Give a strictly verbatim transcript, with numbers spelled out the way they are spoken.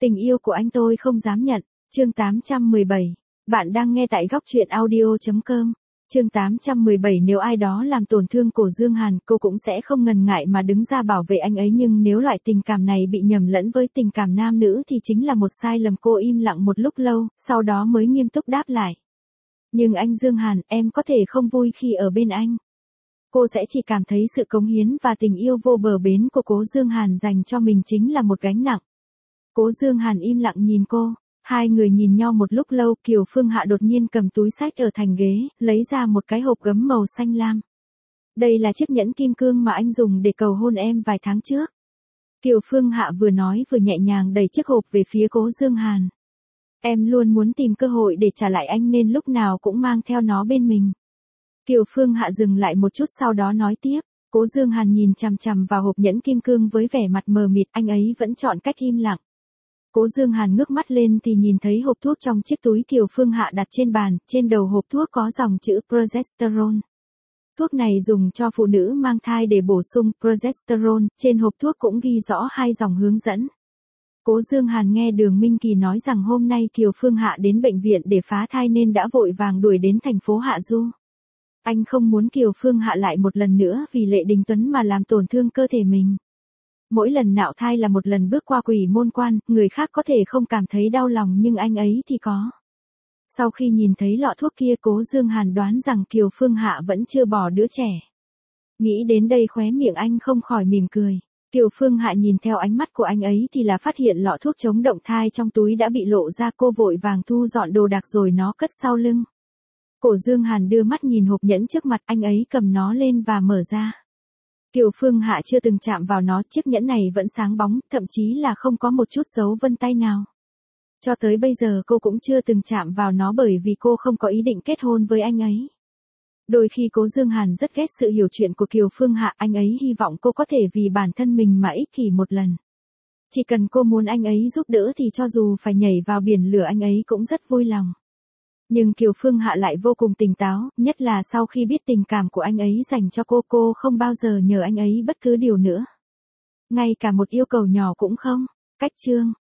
Tình yêu của anh tôi không dám nhận. Chương tám trăm mười bảy. Bạn đang nghe tại góc truyện audio chấm com. Chương tám trăm mười bảy. Nếu ai đó làm tổn thương Cổ Dương Hàn, cô cũng sẽ không ngần ngại mà đứng ra bảo vệ anh ấy, nhưng nếu loại tình cảm này bị nhầm lẫn với tình cảm nam nữ thì chính là một sai lầm. Cô im lặng một lúc lâu, sau đó mới nghiêm túc đáp lại. Nhưng anh Dương Hàn, em có thể không vui khi ở bên anh. Cô sẽ chỉ cảm thấy sự cống hiến và tình yêu vô bờ bến của Cố Dương Hàn dành cho mình chính là một gánh nặng. Cố Dương Hàn im lặng nhìn cô. Hai người nhìn nhau một lúc lâu, Kiều Phương Hạ đột nhiên cầm túi xách ở thành ghế, lấy ra một cái hộp gấm màu xanh lam. Đây là chiếc nhẫn kim cương mà anh dùng để cầu hôn em vài tháng trước. Kiều Phương Hạ vừa nói vừa nhẹ nhàng đẩy chiếc hộp về phía Cố Dương Hàn. Em luôn muốn tìm cơ hội để trả lại anh nên lúc nào cũng mang theo nó bên mình. Kiều Phương Hạ dừng lại một chút sau đó nói tiếp. Cố Dương Hàn nhìn chằm chằm vào hộp nhẫn kim cương với vẻ mặt mờ mịt, anh ấy vẫn chọn cách im lặng. Cố Dương Hàn ngước mắt lên thì nhìn thấy hộp thuốc trong chiếc túi Kiều Phương Hạ đặt trên bàn, trên đầu hộp thuốc có dòng chữ progesterone. Thuốc này dùng cho phụ nữ mang thai để bổ sung progesterone, trên hộp thuốc cũng ghi rõ hai dòng hướng dẫn. Cố Dương Hàn nghe Đường Minh Kỳ nói rằng hôm nay Kiều Phương Hạ đến bệnh viện để phá thai nên đã vội vàng đuổi đến thành phố Hạ Du. Anh không muốn Kiều Phương Hạ lại một lần nữa vì Lệ Đình Tuấn mà làm tổn thương cơ thể mình. Mỗi lần nạo thai là một lần bước qua quỷ môn quan, người khác có thể không cảm thấy đau lòng nhưng anh ấy thì có. Sau khi nhìn thấy lọ thuốc kia, Cố Dương Hàn đoán rằng Kiều Phương Hạ vẫn chưa bỏ đứa trẻ. Nghĩ đến đây khóe miệng anh không khỏi mỉm cười. Kiều Phương Hạ nhìn theo ánh mắt của anh ấy thì là phát hiện lọ thuốc chống động thai trong túi đã bị lộ ra, cô vội vàng thu dọn đồ đạc rồi nó cất sau lưng. Cổ Dương Hàn đưa mắt nhìn hộp nhẫn trước mặt, anh ấy cầm nó lên và mở ra. Kiều Phương Hạ chưa từng chạm vào nó, chiếc nhẫn này vẫn sáng bóng, thậm chí là không có một chút dấu vân tay nào. Cho tới bây giờ cô cũng chưa từng chạm vào nó bởi vì cô không có ý định kết hôn với anh ấy. Đôi khi Cố Dương Hàn rất ghét sự hiểu chuyện của Kiều Phương Hạ, anh ấy hy vọng cô có thể vì bản thân mình mà ích kỷ một lần. Chỉ cần cô muốn anh ấy giúp đỡ thì cho dù phải nhảy vào biển lửa anh ấy cũng rất vui lòng. Nhưng Kiều Phương Hạ lại vô cùng tỉnh táo, nhất là sau khi biết tình cảm của anh ấy dành cho cô, cô không bao giờ nhờ anh ấy bất cứ điều nữa. Ngay cả một yêu cầu nhỏ cũng không. Cách chương.